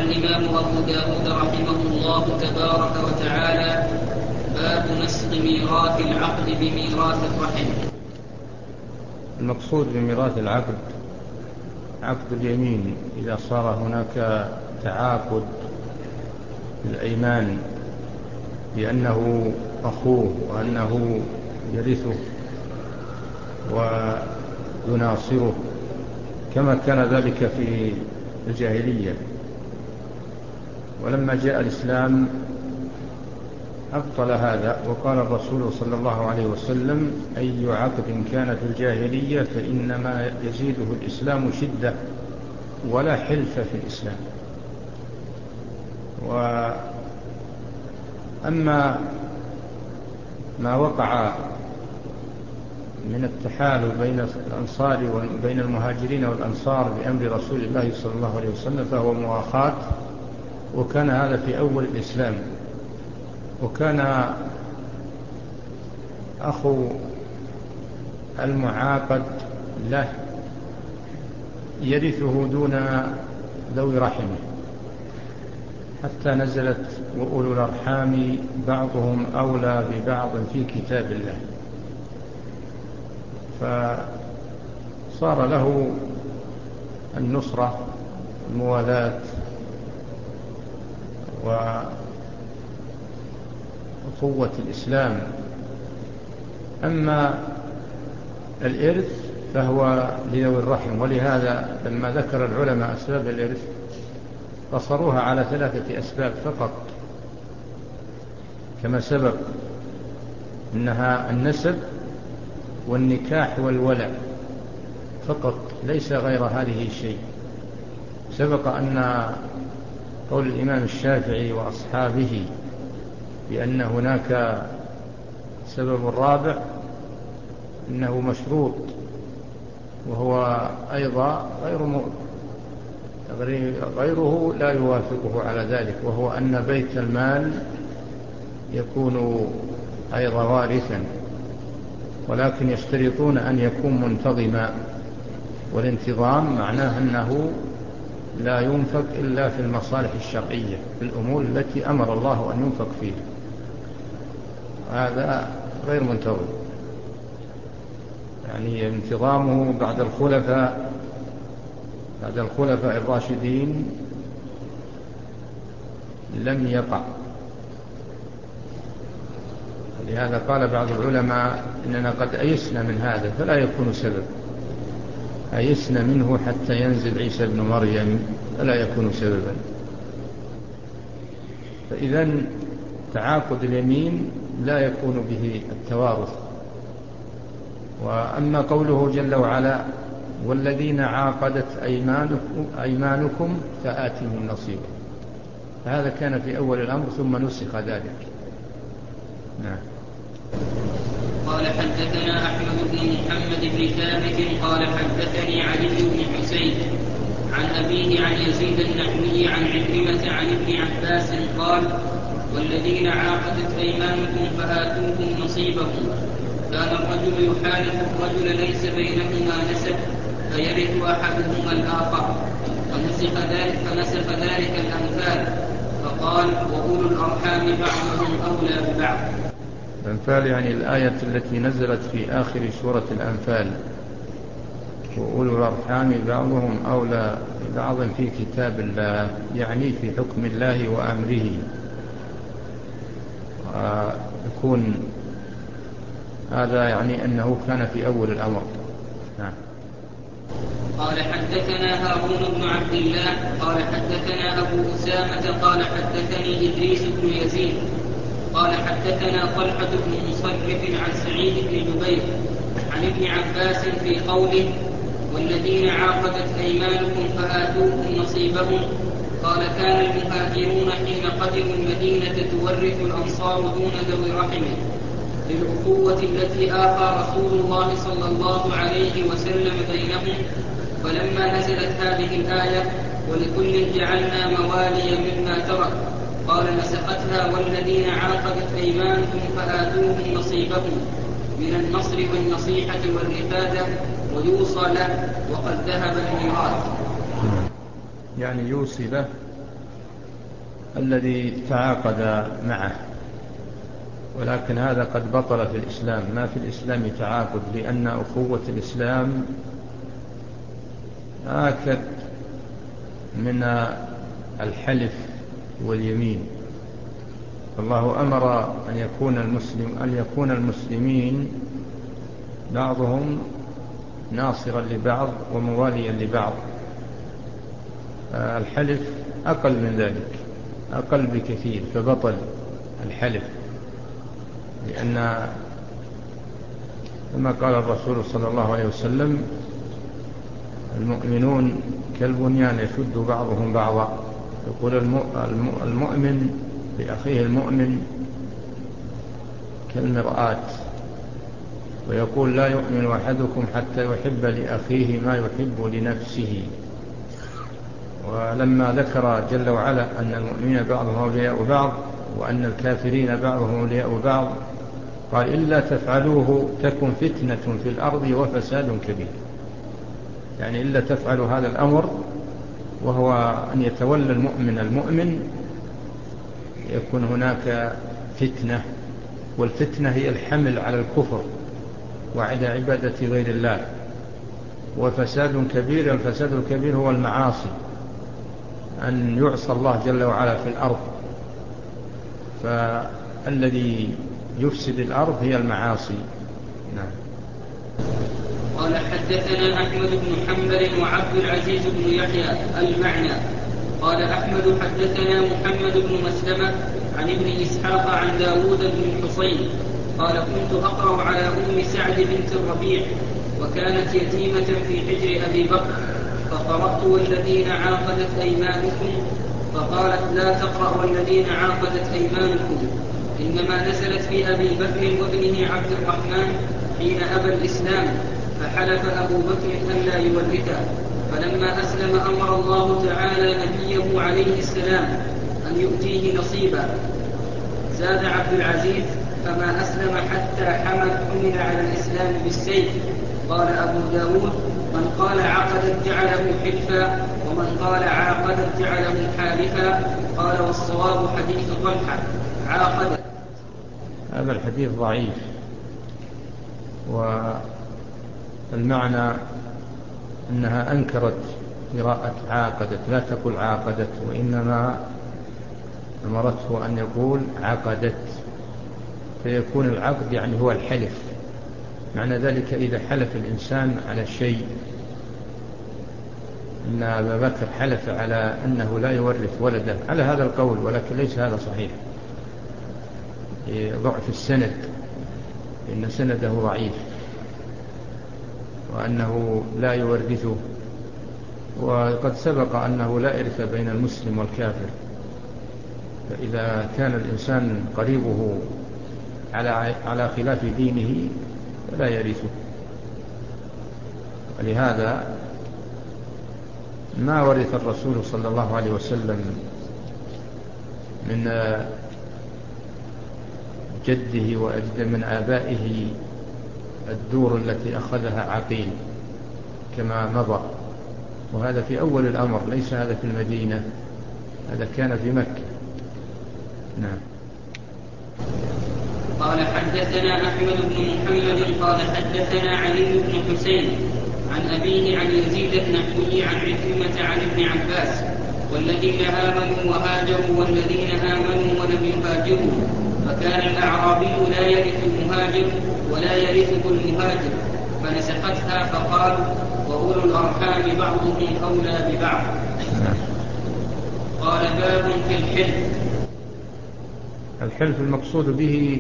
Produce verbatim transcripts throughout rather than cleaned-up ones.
الإمام أبو داود رحمه الله تبارك وتعالى: باب نسخ ميراث العقد بميراث الرحم. المقصود بميراث العقد عقد اليمين، إذا صار هناك تعاقد بالأيمان بأنه أخوه وأنه يرثه ويناصره، كما كان ذلك في الجاهلية. ولما جاء الإسلام أبطل هذا، وقال الرسول صلى الله عليه وسلم: أي عقد كان في الجاهلية فإنما يزيده الإسلام شدة ولا حلف في الإسلام. وأما ما وقع من التحالف بين الأنصار وبين المهاجرين والأنصار بأمر رسول الله صلى الله عليه وسلم فهو مؤاخاة، وكان هذا في أول الإسلام. وكان أخو المعاقد له يرثه دون ذوي رحمه، حتى نزلت: وأولو الأرحام بعضهم أولى ببعض في كتاب الله. فصار له النصرة والموالاة وقوة الإسلام. أما الإرث فهو لذوي الرحم، ولهذا لما ذكر العلماء أسباب الإرث قصروها على ثلاثة أسباب فقط، كما سبق إنها النسب والنكاح والولع فقط، ليس غير هذه الشيء. سبق أن قول الإمام الشافعي وأصحابه بأن هناك سبب الرابع إنه مشروط، وهو أيضا غير م... غيره لا يوافقه على ذلك، وهو أن بيت المال يكون أيضا وارثا، ولكن يشترطون أن يكون منتظما. والانتظام معناه أنه لا ينفق إلا في المصالح الشرعية، في الأمور التي أمر الله أن ينفق فيها، هذا غير منتظم. يعني انتظامه بعد الخلفاء بعد الخلفاء الراشدين لم يقع. لهذا قال بعض العلماء: إننا قد أيسنا من هذا فلا يكون سبب، أيسنا منه حتى ينزل عيسى بن مريم فلا يكون سببا. فإذن تعاقد اليمين لا يكون به التوارث. وأما قوله جل وعلا: والذين عاقدت أيمانكم, أيمانكم فآتهم نصيبا، هذا كان في أول الأمر ثم نسخ ذلك. نعم. قال حدثنا أحمد بن محمد بن ثابت قال حدثني علي بن حسين عن أبيه عن يزيد النحوي عن عكرمة عن ابن عباس قال: والذين عاقدت أيمانكم فآتوهم نصيبهم. كان الرجل يحالف الرجل ليس بينهما نسب فيرث أحدهما الآخر، فنسخ ذلك, فنسخ ذلك الأنفال، فقال: وأولو الأرحام بعضهم أولى ببعض. الأنفال يعني الآية التي نزلت في آخر سورة الأنفال: وأولو الأرحام بعضهم أولى ببعض في كتاب الله، يعني في حكم الله وأمره. ويكون هذا يعني أنه كان في أول الأمر. نعم. قال حدثنا هارون بن عبد الله قال حدثنا أبو أسامة قال حدثني إدريس بن يزيد قال حدثنا طلحة بن مصرف عن سعيد بن جبير عن ابن عباس في قوله: والذين عاقدت أيمانكم فآتوهم نصيبهم. قال: كان المهاجرون حين قدموا المدينة تورث الأنصار دون ذوي رحمه للأخوة التي آخى رسول الله صلى الله عليه وسلم بينهم. فلما نزلت هذه الآية: ولكل جعلنا موالي مما ترك، قال: نسختها: والذين عاقدت أيمانكم فآتوهم نصيبهم من النصر والنصيحة والرفادة ويوصى له، وقد ذهب الميراث. يعني يوصي له الذي تعاقد معه، ولكن هذا قد بطل في الإسلام. ما في الإسلام تعاقد، لأن أخوة الإسلام آكد من الحلف واليمين. الله أمر أن يكون المسلم أن يكون المسلمين بعضهم ناصرا لبعض ومواليا لبعض. الحلف أقل من ذلك، أقل بكثير، فبطل الحلف، لأن كما قال الرسول صلى الله عليه وسلم: المؤمنون كالبنيان يشد بعضهم بعضا. يقول المؤمن لأخيه المؤمن كالمرآة، ويقول: لا يؤمن أحدكم حتى يحب لأخيه ما يحب لنفسه. ولما ذكر جل وعلا أن المؤمنين بعضهم أولياء بعض وأن الكافرين بعضهم أولياء بعض، قال: إلا تفعلوه تكن فتنة في الأرض وفساد كبير. يعني إلا تفعلوا هذا الأمر، وهو أن يتولى المؤمن المؤمن، يكون هناك فتنة، والفتنة هي الحمل على الكفر وعلى عبادة غير الله. وفساد كبير، الفساد الكبير هو المعاصي، أن يعصى الله جل وعلا في الأرض. فالذي يفسد الأرض هي المعاصي. نعم. قال: حدثنا أحمد بن حنبل وعبد العزيز بن يحيى المعنى. قال أحمد: حدثنا محمد بن مسلمة عن ابن إسحاق عن داود بن الحصين قال: كنت أقرأ على أم سعد بنت الربيع، وكانت يتيمة في حجر أبي بكر، فقرأت: والذين عاقدت أيمانكم، فقالت: لا تقرأ والذين عاقدت أيمانكم، إنما نزلت في أبي بكر وابنه عبد الرحمن حين أبى الإسلام، فحلف أبو بكر أن لا يورثه، فلما أسلم أمر الله تعالى نبيه عليه السلام أن يؤتيه نصيبا. زاد عبد العزيز: فما أسلم حتى حمل حمل على الإسلام بالسيف. قال أبو داود: من قال عقدت جعله حلفا، ومن قال عاقدت جعله حالفا. قال: والصواب حديث طلحة عاقدت. هذا الحديث ضعيف، والمعنى أنها أنكرت قراءة عاقدت، لا تقول عاقدت، وإنما أمرته أن يقول عقدت، فيكون العقد يعني هو الحلف. معنى ذلك إذا حلف الإنسان على شيء، إن أبا بكر حلف على أنه لا يورث ولده على هذا القول، ولكن ليس هذا صحيح، ضعف السند، إن سنده ضعيف، وأنه لا يورثه. وقد سبق أنه لا إرث بين المسلم والكافر، فإذا كان الإنسان قريبه على على خلاف دينه فلا يرثه. ولهذا ما ورث الرسول صلى الله عليه وسلم من جده وأجد من آبائه الدور التي أخذها عقيل كما مضى، وهذا في أول الأمر، ليس هذا في المدينة، هذا كان في مكة. نعم. قال: حدثنا أحمد بن محمد قال حدثنا علي بن حسين عن أبيه عن يزيد النحوي عن عكرمة عن ابن عباس: والذين آمنوا وهاجروا والذين آمنوا ولم يهاجروا، فكان الأعرابي لا يرث المهاجر ولا يرثه المهاجر، فنسختها فقال: وأولو الأرحام بعضهم أولى ببعض. قال: باب في الحلف. الحلف المقصود به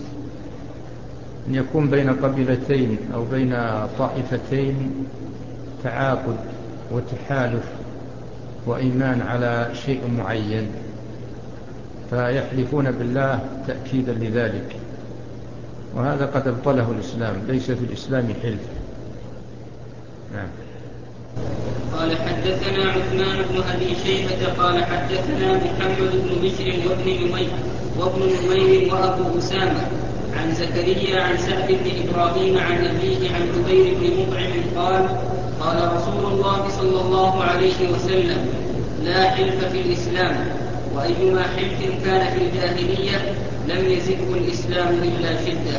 أن يكون بين قبيلتين أو بين طائفتين تعاقد وتحالف وإيمان على شيء معين، فيحلفون بالله تأكيدا لذلك، وهذا قد ابطله الإسلام، ليس في الإسلام حلف. نعم. قال: حدثنا عثمان بن أبي شيبة قال حدثنا محمد بن بشر وابن نمير وابن نمير وأبو أسامة عن زكريا عن سعد بن إبراهيم عن أبيه عن جبير بن مطعم قال: قال رسول الله صلى الله عليه وسلم: لا حلف في الإسلام، وأيما حلف كان في الجاهلية لم يزده الإسلام إلا شدة.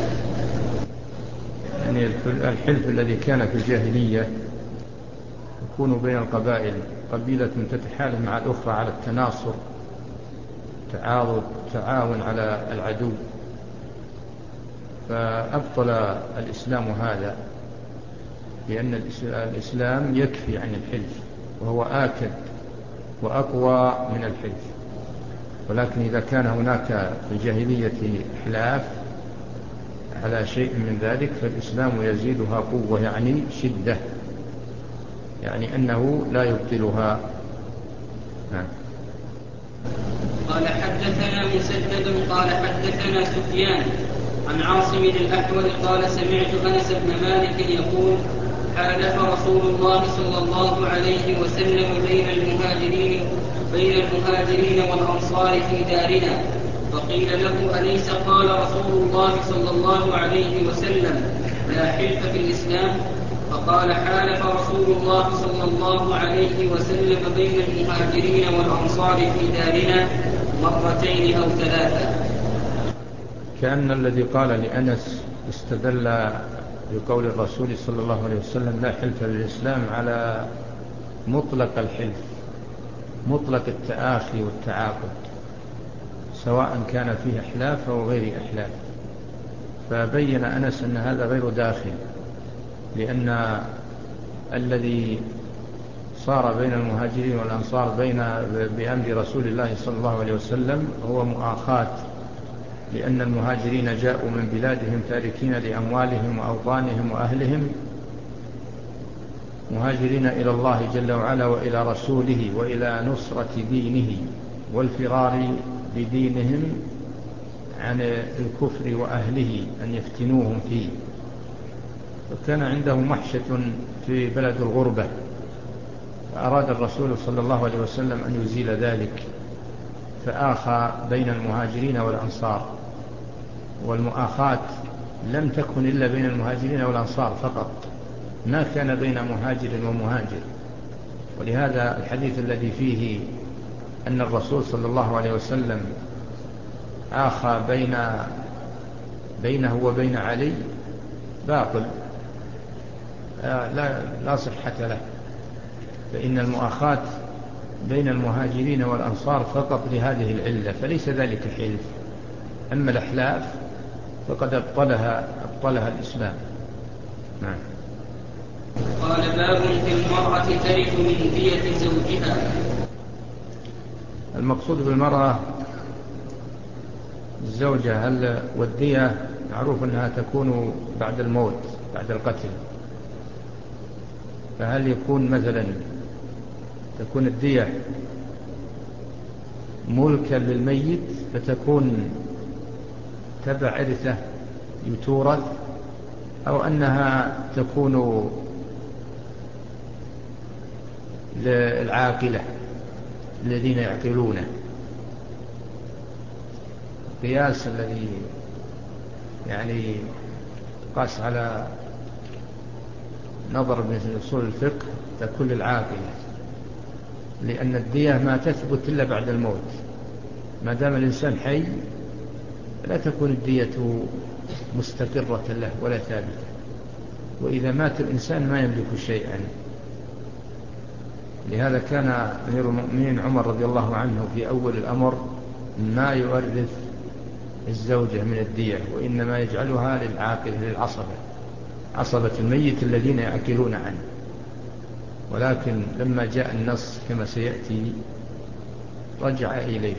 يعني الحلف الذي كان في الجاهلية يكون بين القبائل، قبيلة تتحالف مع الأخرى على التناصر، تعاضد، تعاون على العدو، فأبطل الإسلام هذا، لأن الإسلام يكفي عن الحلف وهو آكد وأقوى من الحلف. ولكن إذا كان هناك في الجاهلية إحلاف على شيء من ذلك فالإسلام يزيدها قوة، يعني شدة، يعني أنه لا يبطلها. نعم. قال حدثنا مسدد قال حدثنا سفيان عن عاصم الأحول قال سمعت أنس بن مالك يقول حالف رسول الله صلى الله عليه وسلم بين المهاجرين بين المهاجرين والأنصار في دارنا، فقيل له أليس قال رسول الله صلى الله عليه وسلم لا حلف في الإسلام؟ فقال حالف رسول الله صلى الله عليه وسلم بين المهاجرين والأنصار في دارنا مرتين أو ثلاثة. كأن الذي قال لأنس استدل بقول الرسول صلى الله عليه وسلم لا حلف للإسلام على مطلق الحلف، مطلق التآخي والتعاقد، سواء كان فيه إحلاف أو غير إحلاف. فبين أنس أن هذا غير داخل، لأن الذي صار بين المهاجرين والأنصار بين بأمر رسول الله صلى الله عليه وسلم هو مؤاخاة، لأن المهاجرين جاءوا من بلادهم تاركين لأموالهم وأوطانهم وأهلهم، مهاجرين إلى الله جل وعلا وإلى رسوله وإلى نصرة دينه والفرار بدينهم عن الكفر وأهله أن يفتنوهم فيه. فكان عنده محشة في بلد الغربة، فأراد الرسول صلى الله عليه وسلم أن يزيل ذلك، فآخى بين المهاجرين والأنصار. والمؤاخاة لم تكن إلا بين المهاجرين والأنصار فقط، ما كان بين مهاجر ومهاجر. ولهذا الحديث الذي فيه أن الرسول صلى الله عليه وسلم آخى بين بينه وبين علي باطل، لا, لا صحة له، فإن المؤاخاة بين المهاجرين والأنصار فقط لهذه العلة، فليس ذلك حلف. أما الأحلاف فقد أبطلها, أبطلها الإسلام. نعم. قال باب في المرأة ترث من دية زوجها. المقصود بالمرأة الزوجة، هل والدية معروف أنها تكون بعد الموت بعد القتل، فهل يكون مثلا تكون الدية ملكا للميت فتكون تبع إرثه يتورث، أو أنها تكون للعاقلة الذين يعقلونه؟ القياس الذي يعني قاس على نظر من أصول الفقه تكون للعاقلة، لأن الدية ما تثبت إلا بعد الموت، ما دام الإنسان حي لا تكون الدية مستقرة له ولا ثابتة، وإذا مات الإنسان ما يملك شيئا. لهذا كان أمير المؤمنين عمر رضي الله عنه في أول الأمر ما يورث الزوجة من الدية، وإنما يجعلها للعاقل للعصبة، عصبة الميت الذين يأكلون عنه. ولكن لما جاء النص كما سيأتي رجع إليه،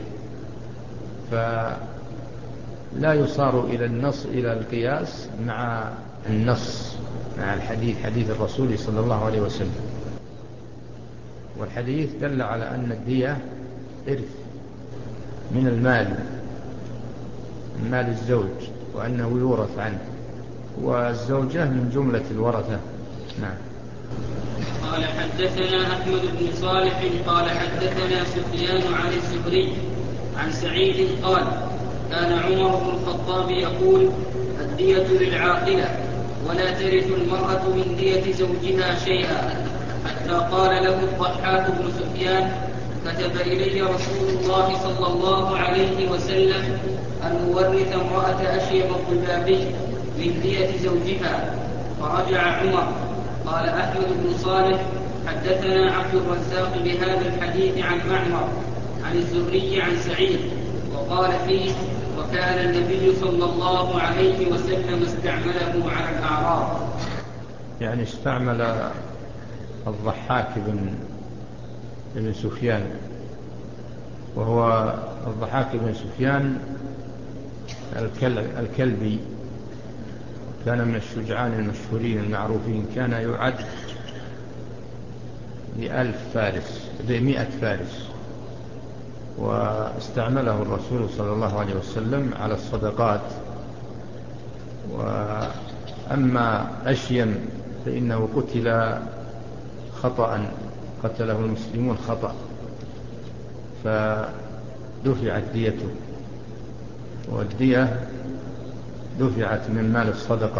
فلا يصار إلى النص إلى القياس مع النص، مع الحديث، حديث الرسول صلى الله عليه وسلم. والحديث دل على أن الدية إرث من المال، من مال الزوج، وأنه يورث عنه، والزوجة من جملة الورثة. نعم. قال حدثنا أحمد بن صالح قال حدثنا سفيان عن الزهري عن سعيد قال كان عمر بن الخطاب يقول الدية للعاقلة ولا ترث المرأة من دية زوجها شيئا، حتى قال له الضحاك بن سفيان كتب إلي رسول الله صلى الله عليه وسلم أن أورث امرأة أشيب الضبابي من دية زوجها، فرجع عمر. قال أحمد بن صالح حدثنا عبد الرزاق بهذا الحديث عن معمر عن الزهري عن سعيد، وقال فيه: وكان النبي صلى الله عليه وسلم استعمله على الأعراب. يعني استعمل الضحاك بن بن سفيان، وهو الضحاك بن سفيان الكلبي، كان من الشجعان المشهورين المعروفين، كان يعد بألف فارس بمئة فارس، واستعمله الرسول صلى الله عليه وسلم على الصدقات. وأما أشيم فإنه قتل خطأ، قتله المسلمون خطأ فدفعت ديته، والدية دفعت من مال الصدقة،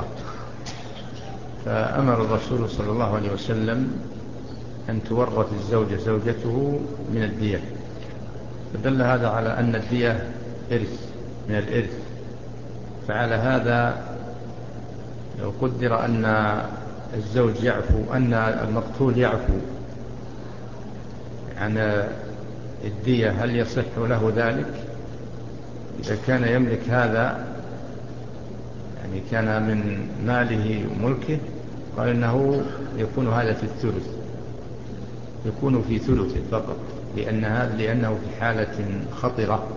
فأمر الرسول صلى الله عليه وسلم أن تورث الزوجة زوجته من الدية، فدل هذا على أن الدية إرث من الإرث. فعلى هذا لو قدر أن الزوج يعفو، أن المقتول يعفو عن الدية، هل يصح له ذلك؟ إذا كان يملك هذا، يعني كان من ماله وملكه، قال إنه يكون هذا في الثلث، يكون في ثلثه فقط، لأن هذا لأنه في حالة خطرة،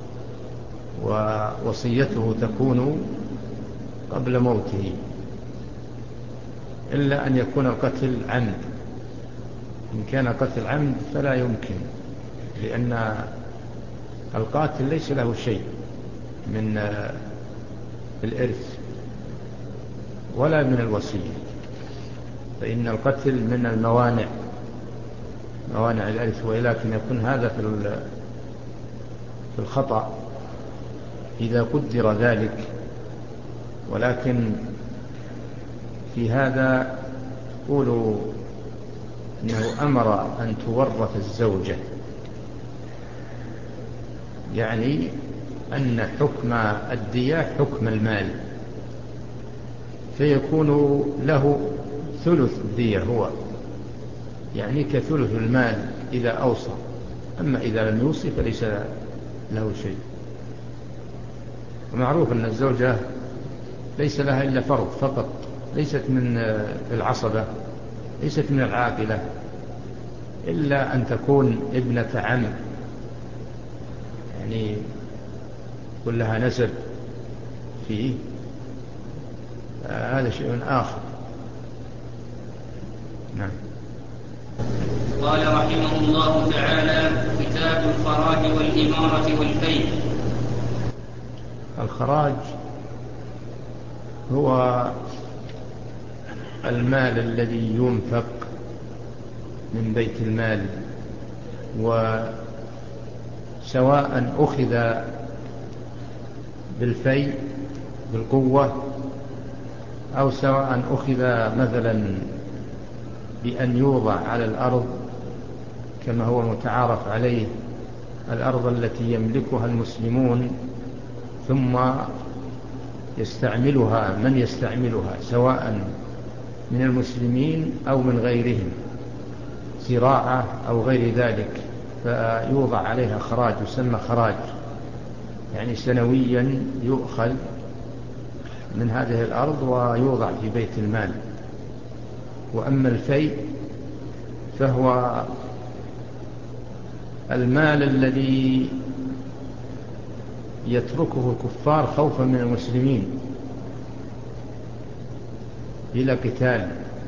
ووصيته تكون قبل موته، إلا أن يكون القتل عمد. إن كان قتل عمد فلا يمكن، لأن القاتل ليس له شيء من الإرث ولا من الوصية، فإن القتل من الموانع، موانع الإرث، ولكن يكون هذا في الخطأ إذا قدر ذلك. ولكن في هذا قولوا أنه أمر أن تورث الزوجة، يعني أن حكم الدية حكم المال، فيكون له ثلث الدية هو، يعني كثلث المال إذا أوصى. أما إذا لم يوصي فليس له شيء. ومعروف أن الزوجة ليس لها إلا فرض فقط، ليست من العصبة، ليست من العاقلة، إلا أن تكون ابنة عم، يعني كلها نسب فيه، هذا شيء آخر. نعم. قال رحمه الله تعالى: كتاب الخراج والإمارة والفيء. الخراج هو المال الذي ينفق من بيت المال، وسواء أخذ بالفيء بالقوة، أو سواء أخذ مثلا بأن يوضع على الأرض كما هو متعارف عليه، الأرض التي يملكها المسلمون ثم يستعملها من يستعملها سواء من المسلمين أو من غيرهم، زراعة أو غير ذلك، فيوضع عليها خراج، يسمى خراج، يعني سنويا يؤخذ من هذه الأرض ويوضع في بيت المال. وأما الفيء فهو المال الذي يتركه الكفار خوفا من المسلمين إلى قتال.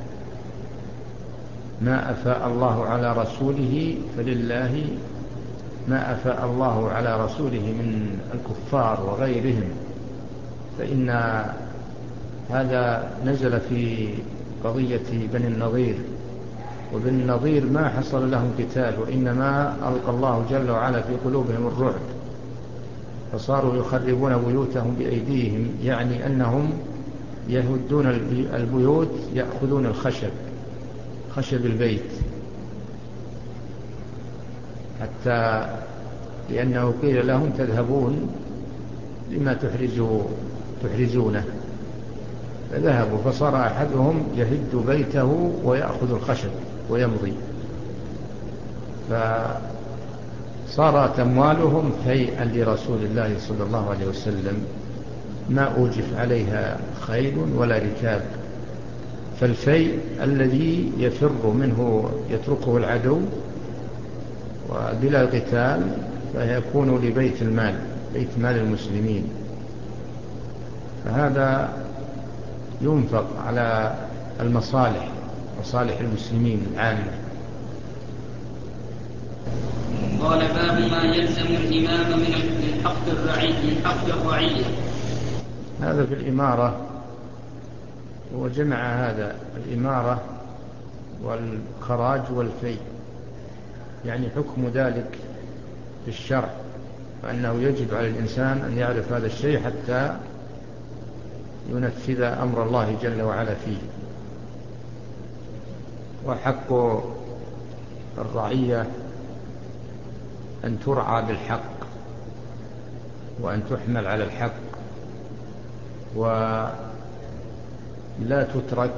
ما أفاء الله على رسوله فلله ما أفاء الله على رسوله من الكفار وغيرهم، فإن هذا نزل في قضية بني النضير، وبني النضير ما حصل لهم قتال، وإنما ألقى الله جل وعلا في قلوبهم الرعب، فصاروا يخربون بيوتهم بأيديهم، يعني أنهم يهدون البيوت، يأخذون الخشب، خشب البيت، حتى لأنه قيل لهم تذهبون لما تحرزوا تحرزونه، فذهبوا، فصار أحدهم يهد بيته ويأخذ الخشب ويمضي، فصارت أموالهم فيئا لرسول الله صلى الله عليه وسلم، ما أوجف عليها خيل ولا ركاب. فالفيء الذي يفر منه يتركه العدو وبلا قتال فيكون لبيت المال، بيت مال المسلمين، فهذا ينفق على المصالح، مصالح المسلمين العامة. قال باب ما يلزم الإمام من حق الرعي من حق الرعية. هذا في الإمارة، وجمع هذا الإمارة والخراج والفيء، يعني حكم ذلك في الشرع، وأنه يجب على الإنسان أن يعرف هذا الشيء حتى ينفذ أمر الله جل وعلا فيه. وحق الرعية أن ترعى بالحق، وأن تحمل على الحق، ولا تترك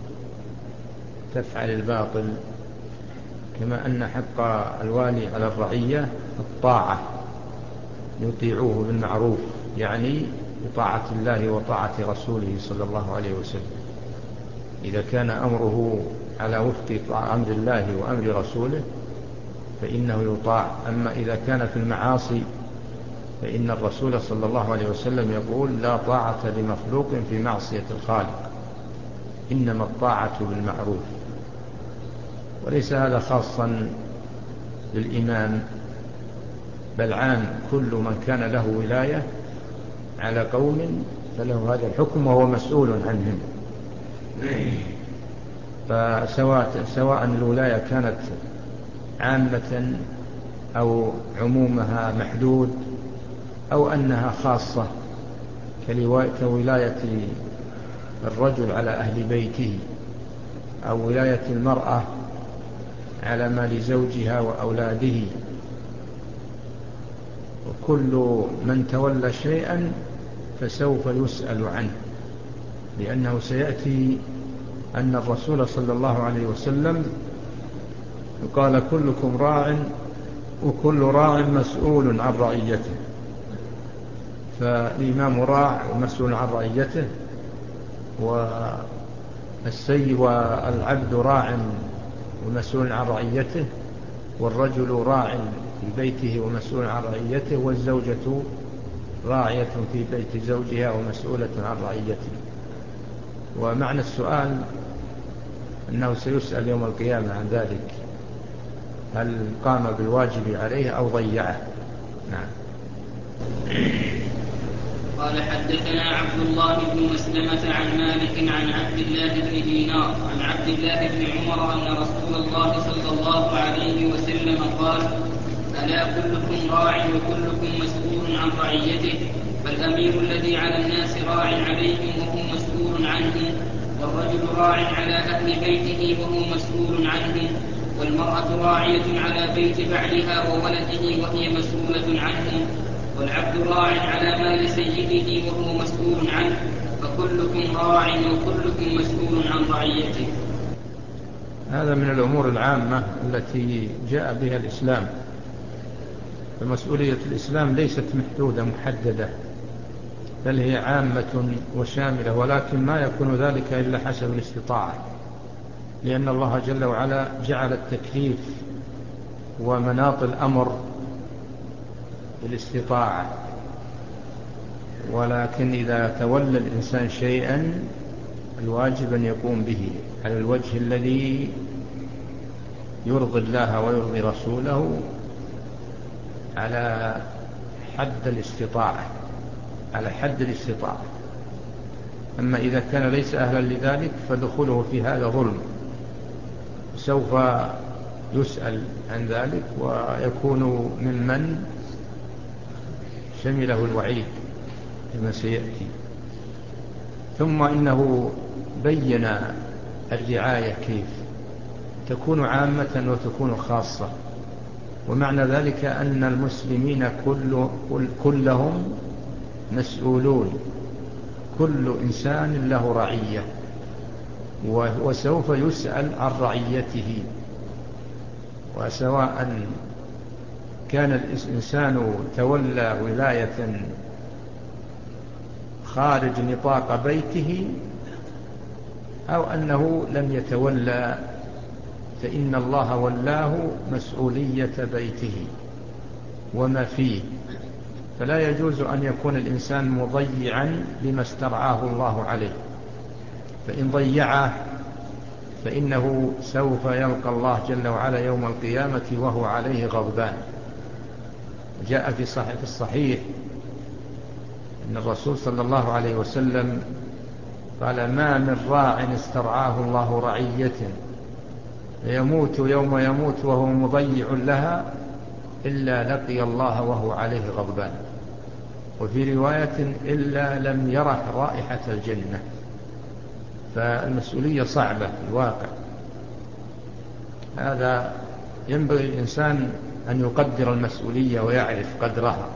تفعل الباطل، كما أن حق الوالي على الرعية الطاعة، يطيعوه بالمعروف، يعني بطاعة الله وطاعة رسوله صلى الله عليه وسلم. إذا كان أمره على وفق أمر الله وأمر رسوله فإنه يطاع. أما إذا كان في المعاصي فإن الرسول صلى الله عليه وسلم يقول: لا طاعة لمخلوق في معصية الخالق، إنما الطاعة بالمعروف. وليس هذا خاصا بالإمام، بل عام، كل من كان له ولاية على قوم فله هذا الحكم وهو مسؤول عنهم. فسواء سواء الولاية كانت عامة أو عمومها محدود، أو أنها خاصة كولاية الرجل على أهل بيته، أو ولاية المرأة على مال زوجها وأولاده. وكل من تولى شيئا فسوف يسأل عنه، لأنه سيأتي أن الرسول صلى الله عليه وسلم قال: كلكم راع وكل راع مسؤول عن رعيته. فالإمام راع ومسؤول عن رعيته، والسيد والعبد راع ومسؤول عن رعيته، والرجل راع في بيته ومسؤول عن رعيته، والزوجة راعية في بيت زوجها ومسؤولة عن رعيته. ومعنى السؤال أنه سيسأل يوم القيامة عن ذلك، هل قام بالواجب عليه أو ضيعه. نعم. قال حدثنا عبد الله بن مسلمة عن مالك عن عبد الله بن دينار عن عبد الله بن عمر أن رسول الله صلى الله عليه وسلم قال: ألا كلكم راع وكلكم مسؤول عن رعيته، فالأمير الذي على الناس راع عليهم وهو مسؤول عنهم، والرجل راع على أهل بيته وهو مسؤول عنهم، والمرأة راعية على بيت بعلها وولده وهي مسؤولة عنهم، والعبد راع على مال سيده وهو مسؤول عنه، فكلكم راع وكلكم مسؤول عن رعيته. هذا من الأمور العامة التي جاء بها الإسلام. فمسؤولية الإسلام ليست محدودة محددة، بل هي عامة وشاملة، ولكن ما يكون ذلك إلا حسب الاستطاعة، لأن الله جل وعلا جعل التكليف ومناط الأمر بالاستطاعة. ولكن إذا تولى الإنسان شيئا الواجب أن يقوم به على الوجه الذي يرضي الله ويرضي رسوله، على حد الاستطاعة على حد الاستطاعة. أما إذا كان ليس أهلا لذلك فدخوله في هذا ظلم، سوف يسأل عن ذلك ويكون ممن شمله الوعيد كما سيأتي. ثم إنه بين الرعاية كيف تكون عامة وتكون خاصة. ومعنى ذلك أن المسلمين كل كلهم مسؤولون، كل إنسان له رعية، وسوف يسأل عن رعيته. وسواء كان الإنسان تولى ولاية خارج نطاق بيته أو أنه لم يتولى، فإن الله ولاه مسؤولية بيته وما فيه، فلا يجوز أن يكون الإنسان مضيعا لما استرعاه الله عليه، فإن ضيعه فإنه سوف يلقى الله جل وعلا يوم القيامة وهو عليه غضبان. جاء في صحيح الصحيح أن الرسول صلى الله عليه وسلم قال: ما من راع استرعاه الله رعية يموت يوم يموت وهو مضيع لها إلا لقي الله وهو عليه غضبان، وفي رواية إلا لم يرح رائحة الجنة. فالمسؤولية صعبة في الواقع، هذا ينبغي الإنسان أن يقدر المسؤولية ويعرف قدرها،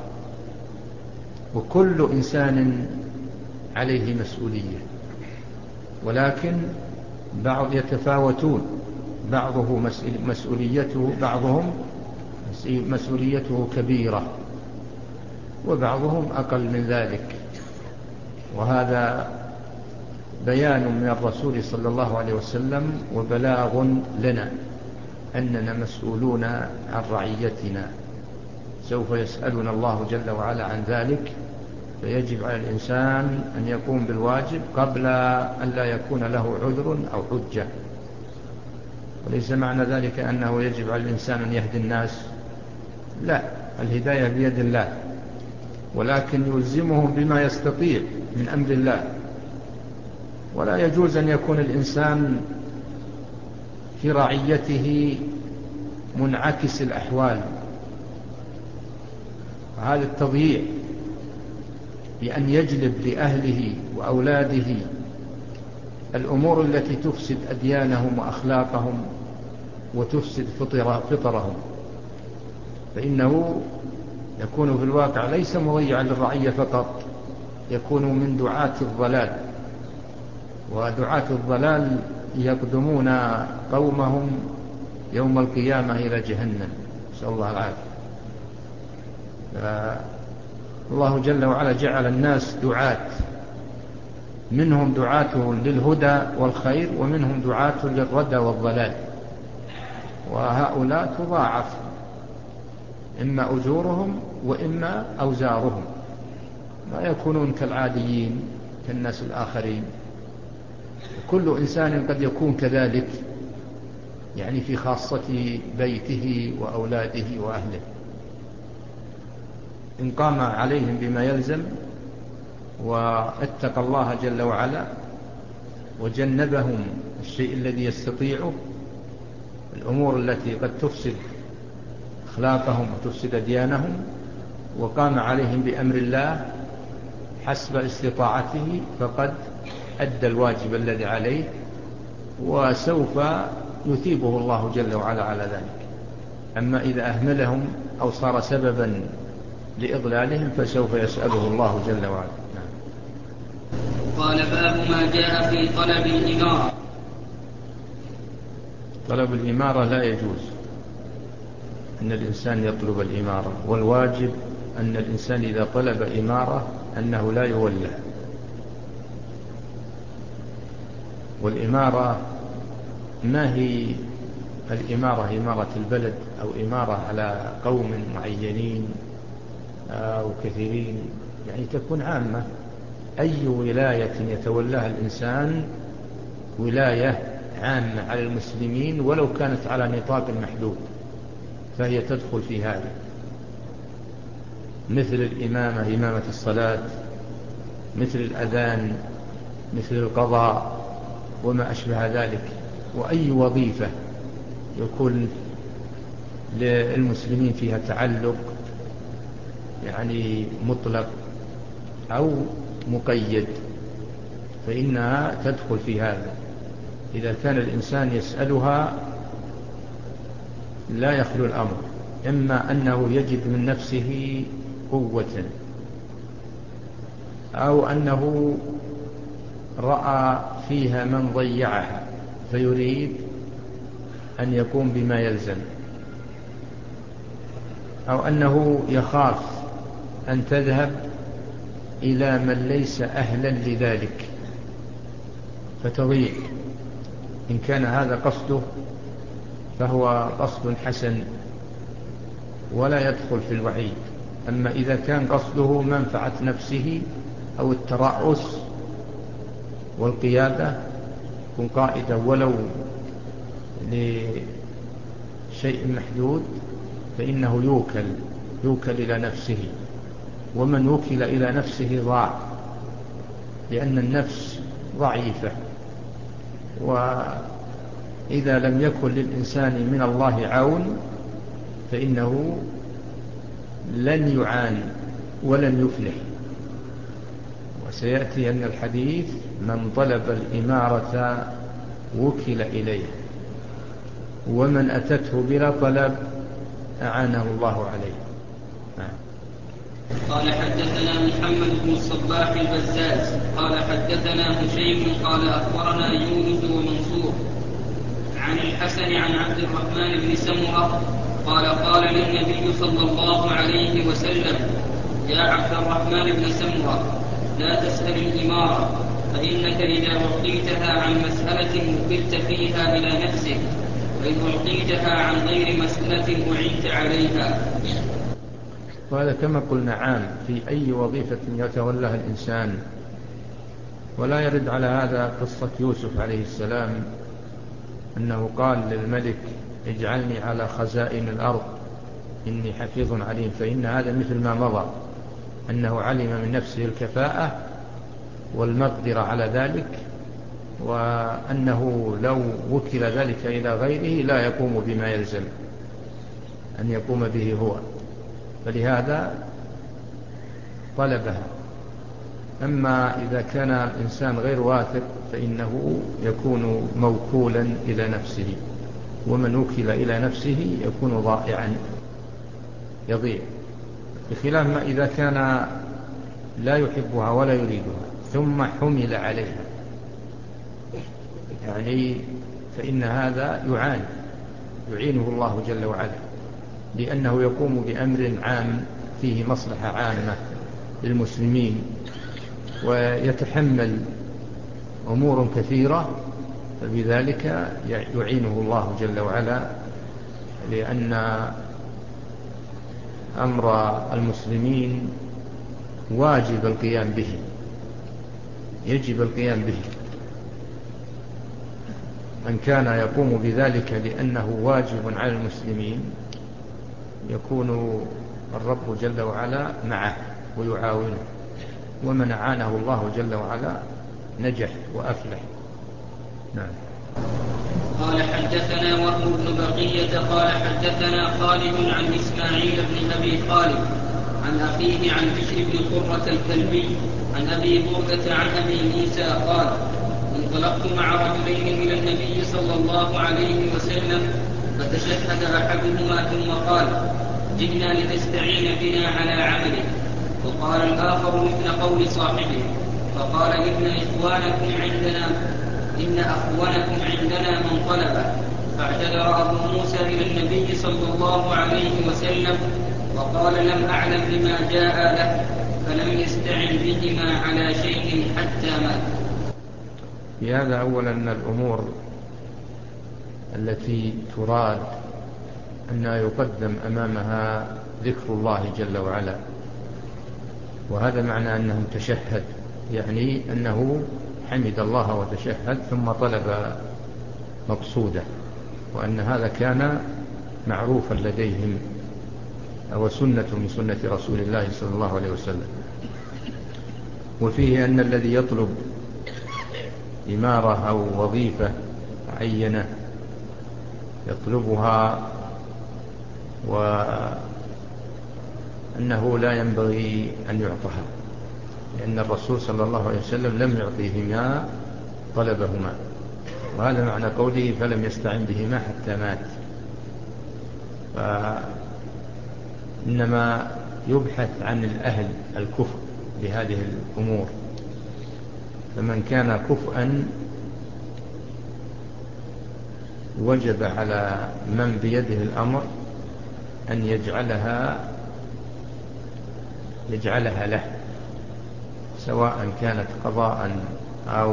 وكل إنسان عليه مسؤولية، ولكن بعض يتفاوتون، بعضه مسؤوليته بعضهم مسؤوليته كبيرة وبعضهم أقل من ذلك. وهذا بيان من الرسول صلى الله عليه وسلم وبلاغ لنا أننا مسؤولون عن رعيتنا، سوف يسألنا الله جل وعلا عن ذلك، فيجب على الإنسان أن يقوم بالواجب قبل أن لا يكون له عذر أو حجة. وليس معنى ذلك أنه يجب على الإنسان أن يهدي الناس، لا، الهداية بيد الله، ولكن يلزمهم بما يستطيع من أمر الله. ولا يجوز أن يكون الإنسان في رعيته منعكس الأحوال، وهذا التضييع بأن يجلب لأهله وأولاده الأمور التي تفسد أديانهم وأخلاقهم وتفسد فطرهم، فإنه يكون في الواقع ليس مضيعا للرعية فقط، يكون من دعاة الضلال، ودعاة الضلال يقدمون قومهم يوم القيامة إلى جهنم، نسأل الله العافية. الله جل وعلا جعل الناس دعاة، منهم دعاة للهدى والخير، ومنهم دعاة للردى والضلال، وهؤلاء تضاعف إما أجورهم وإما أوزارهم، ما يكونون كالعاديين كالناس الآخرين. كل إنسان قد يكون كذلك، يعني في خاصة بيته وأولاده وأهله، إن قام عليهم بما يلزم واتقى الله جل وعلا وجنبهم الشيء الذي يستطيعه، الأمور التي قد تفسد أخلاقهم وتفسد ديانهم، وقام عليهم بأمر الله حسب استطاعته، فقد أدى الواجب الذي عليه، وسوف يثيبه الله جل وعلا على ذلك. أما إذا أهملهم أو صار سببا لإضلالهم فسوف يسأله الله جل وعلا. قال: باب ما جاء في طلب الإمارة. طلب الإمارة لا يجوز أن الإنسان يطلب الإمارة، والواجب أن الإنسان إذا طلب إمارة أنه لا يولى. والإمارة ما هي الإمارة إمارة البلد أو إمارة على قوم معينين أو كثيرين، يعني تكون عامة. أي ولاية يتولاها الإنسان ولاية عامة على المسلمين ولو كانت على نطاق محدود فهي تدخل في هذا، مثل الإمامة، إمامة الصلاة، مثل الأذان، مثل القضاء وما أشبه ذلك. وأي وظيفة يكون للمسلمين فيها تعلق، يعني مطلق أو مقيد، فإنها تدخل في هذا. إذا كان الإنسان يسألها لا يخلو الأمر إما أنه يجد من نفسه قوة، أو أنه رأى فيها من ضيعها فيريد أن يقوم بما يلزم، أو أنه يخاف أن تذهب إلى من ليس أهلا لذلك فتضيع. إن كان هذا قصده فهو قصد حسن ولا يدخل في الوعيد. أما إذا كان قصده منفعة نفسه أو الترأس والقيادة، كن قائدا ولو لشيء محدود، فإنه يوكل يوكل إلى نفسه، ومن وكل إلى نفسه ضاع، لأن النفس ضعيفة، وإذا لم يكن للإنسان من الله عون فإنه لن يعان ولن يفلح. وسيأتي أن الحديث من طلب الإمارة وكل إليه، ومن أتته بلا طلب أعانه الله عليه. قال حدثنا محمد بن الصباح البزاز قال حدثنا هشيم قال أخبرنا يونس ومنصور عن الحسن عن عبد الرحمن بن سمرة قال قال للنبي صلى الله عليه وسلم: يا عبد الرحمن بن سمرة، لا تسأل الإمارة، فإنك إذا أعطيتها عن مسألة وكلت فيها إلى نفسك، وإن أعطيتها عن غير مسألة أعينت عليها. وهذا كما قلنا عام في أي وظيفة يتولاها الإنسان. ولا يرد على هذا قصة يوسف عليه السلام أنه قال للملك: اجعلني على خزائن الأرض إني حفيظ عليم. فإن هذا مثل ما مضى، أنه علم من نفسه الكفاءة والمقدرة على ذلك، وأنه لو وكل ذلك إلى غيره لا يقوم بما يلزم أن يقوم به هو، فلهذا طلبها. أما إذا كان الإنسان غير واثق فإنه يكون موكولا إلى نفسه، ومن وكل إلى نفسه يكون ضائعا يضيع، بخلاف ما إذا كان لا يحبها ولا يريدها ثم حمل عليها، يعني فإن هذا يعان يعينه الله جل وعلا، لأنه يقوم بأمر عام فيه مصلحة عامة للمسلمين، ويتحمل أمور كثيرة، فبذلك يعينه الله جل وعلا، لأن أمر المسلمين واجب القيام به، يجب القيام به. من كان يقوم بذلك لأنه واجب على المسلمين يكون الرب جل وعلا معه ويعاونه، ومن أعانه الله جل وعلا نجح وأفلح. نعم. قال حدثنا وهب بن بقية قال حدثنا خالد عن إسماعيل بن أبي خالد عن أخيه عن بشر بن قرة الكلبي عن أبي بردة عن أبي موسى قال: انطلقت مع رجلين إلى النبي صلى الله عليه وسلم، فتشهد أحدهما ثم قال: جئنا لتستعين بنا على عمله. وقال الآخر مثل قول صاحبه، فقال: إن إخوانكم عندنا إن أخوانكم عندنا من طلبه. فاعتذر أبو موسى إلى النبي صلى الله عليه وسلم وقال: لم أعلم بما جاء له، فلم يستعن بهما على شيء حتى مات. في هذا أولا أن الأمور التي تراد أن يقدم أمامها ذكر الله جل وعلا، وهذا معنى أنه تشهد، يعني أنه حمد الله وتشهد ثم طلب مقصوده، وأن هذا كان معروفا لديهم وسنة من سنة رسول الله صلى الله عليه وسلم. وفيه أن الذي يطلب إمارة أو وظيفة معينة يطلبها وأنه لا ينبغي أن يعطها، لأن الرسول صلى الله عليه وسلم لم يعطيهما طلبهما، وهذا معنى قوله: فلم يستعن بهما حتى مات. إنما يبحث عن الأهل الكفء بهذه الأمور. فمن كان كفءا وجب على من بيده الأمر أن يجعلها يجعلها له، سواء كانت قضاء أو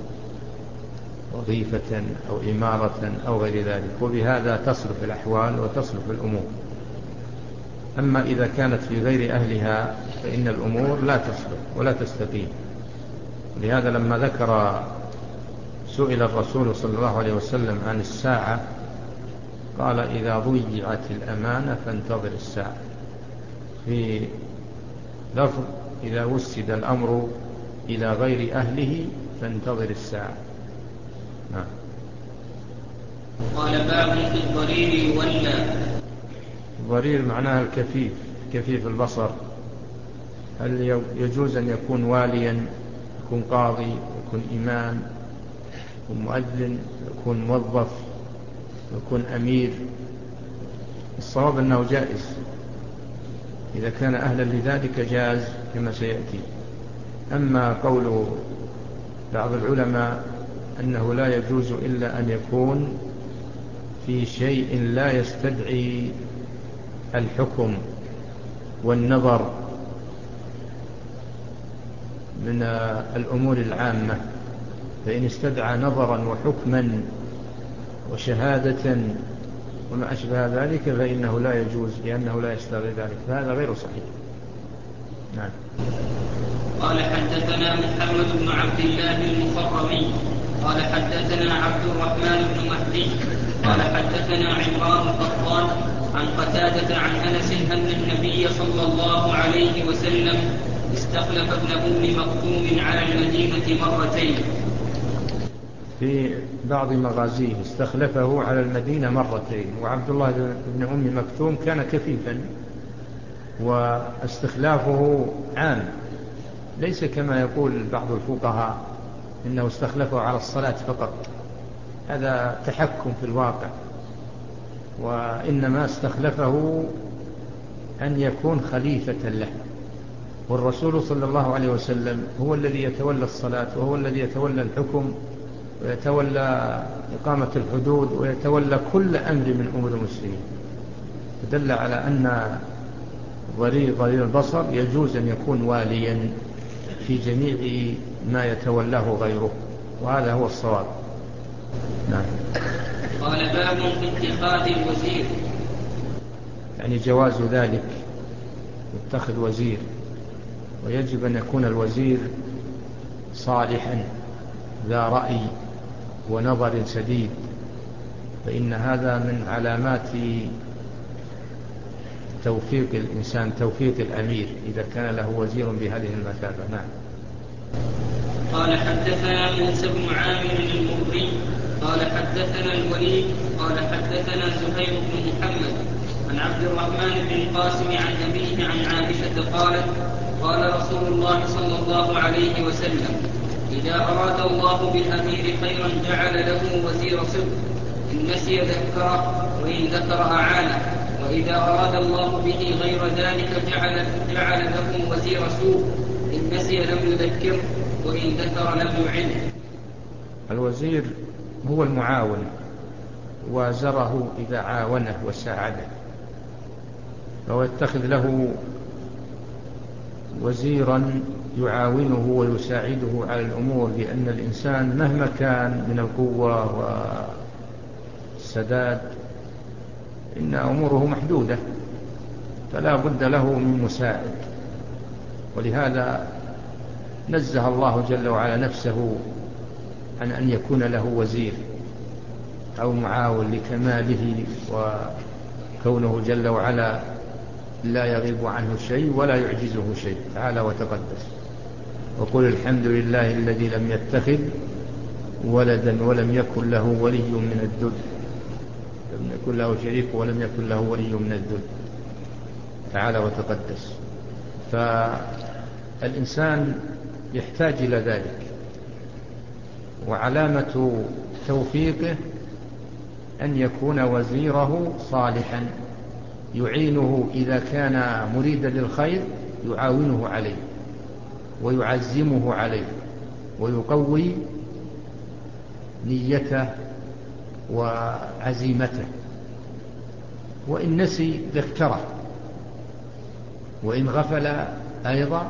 وظيفة أو إمارة أو غير ذلك، وبهذا تصرف الأحوال وتصرف الأمور. أما إذا كانت في غير أهلها فإن الأمور لا تصرف ولا تستقيم. لهذا لما ذكر سئل الرسول صلى الله عليه وسلم عن الساعة قال إذا ضيعت الأمانة فانتظر الساعة. في لفظ إذا وسد الأمر إلى غير أهله فانتظر الساعة. نعم. قال باب في الضرير يولى. الضرير معناها الكفيف، كفيف البصر. هل يجوز أن يكون واليا، يكون قاضي، يكون إمام، يكون مؤذن، يكون موظف، يكون أمير؟ الصواب أنه جائز، إذا كان أهلا لذلك جاز كما سيأتي. أما قول بعض العلماء أنه لا يجوز إلا أن يكون في شيء لا يستدعي الحكم والنظر من الأمور العامة، فإن استدعى نظرا وحكما وشهادة وما أشبه ذلك فإنه لا يجوز، لأنه لا يستدعي ذلك، فهذا غير صحيح. نعم. قال حدثنا محمد بن عبد الله المخرمي قال حدثنا عبد الرحمن بن مهدي قال حدثنا عمران القطان عن قتادة عن أنس أن النبي صلى الله عليه وسلم استخلف ابن أم مكتوم على المدينة مرتين. في بعض مغازيه استخلفه على المدينة مرتين، وعبد الله بن أم مكتوم كان كفيفا، واستخلافه عام، ليس كما يقول بعض الفقهاء إنه استخلفه على الصلاة فقط، هذا تحكم في الواقع، وإنما استخلفه أن يكون خليفة له. والرسول صلى الله عليه وسلم هو الذي يتولى الصلاة، وهو الذي يتولى الحكم، ويتولى إقامة الحدود، ويتولى كل أمر من أمور المسلمين. فدل على أن ضرير ضرير البصر يجوز أن يكون واليا في جميع ما يتولاه غيره، وهذا هو الصواب. نعم. قال باب في اتخاذ الوزير، يعني جواز ذلك، يتخذ وزير، ويجب أن يكون الوزير صالحا ذا رأي ونظر سديد، فإن هذا من علامات توفيق الإنسان، توفيق الأمير إذا كان له وزير بهذه المثابة. نعم. قال حدثنا موسى بن عامر المري قال حدثنا الوليد قال حدثنا زهير بن محمد عن عبد الرحمن بن القاسم عن أبيه عن عائشة قالت قال رسول الله صلى الله عليه وسلم إذا أراد الله بالأمير خيرا جعل له وزير صدق، إن نسي ذكره وإن ذكر أعانه، وإذا أراد الله به غير ذلك جعل, جعل له وزير سوء، إن نسي لم يذكره وإن ذكر لم يعنه. الوزير هو المعاون، وازره إذا عاونه وساعده، فهو يتخذ له وزيرا يعاونه ويساعده على الأمور، لأن الإنسان مهما كان من القوة والسداد إن أموره محدودة، فلا بد له من مساعد. ولهذا نزه الله جل وعلا نفسه عن أن يكون له وزير أو معاون لكماله، وكونه جل وعلا لا يغيب عنه شيء ولا يعجزه شيء تعالى وتقدس. وقل الحمد لله الذي لم يتخذ ولدا ولم يكن له ولي من الذل، لم يكن له شريك ولم يكن له ولي من الذل تعالى وتقدس. فالإنسان يحتاج إلى ذلك، وعلامة توفيقه أن يكون وزيره صالحا يعينه إذا كان مريدا للخير، يعاونه عليه ويعزمه عليه ويقوي نيته وعزيمته، وإن نسي ذكره، وإن غفل أيضا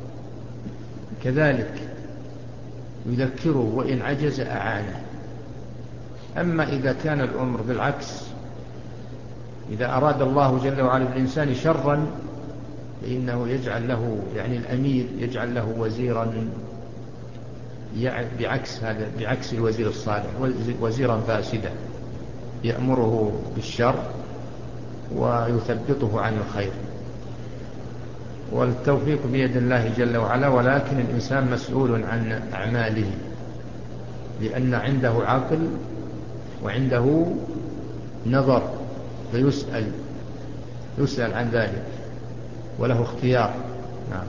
كذلك يذكره، وإن عجز أعانه. أما إذا كان الأمر بالعكس، إذا أراد الله جل وعلا بالإنسان شرا فإنه يجعل له، يعني الأمير يجعل له وزيرا بعكس هذا، بعكس الوزير الصالح، وزيرا فاسدا يأمره بالشر ويثبطه عن الخير. والتوفيق بيد الله جل وعلا، ولكن الإنسان مسؤول عن أعماله، لأن عنده عقل وعنده نظر، فيسأل يسأل عن ذلك وله اختيار. نعم.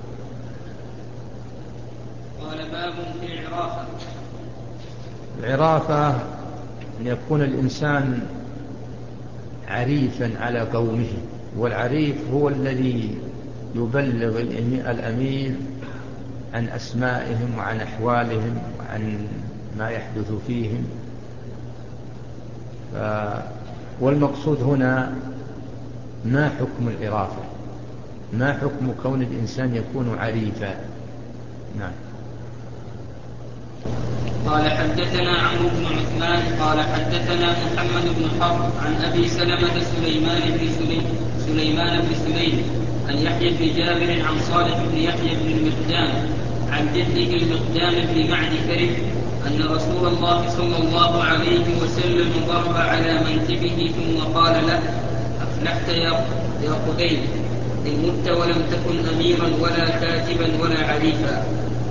قال باب في العرافة. العرافة أن يكون الإنسان عريفا على قومه، والعريف هو الذي يبلغ الأمير عن أسمائهم وعن أحوالهم وعن ما يحدث فيهم. ف... والمقصود هنا ما حكم العرافة، ما حكم كون الإنسان يكون عريفا. نعم. قال حدثنا عمرو بن عثمان قال حدثنا محمد بن حرب عن أبي سلمة سليمان بن سليم سليمان بن سليم عن يحيى بن جابر عن صالح بن يحيى بن المقدام عن جده المقدام بن معد كرب أن رسول الله صلى الله عليه وسلم ضرب على منكبه ثم قال له: أفلحت يا يا قديم، إن مت ولم تكن أميرا ولا كاتبا ولا عريفا.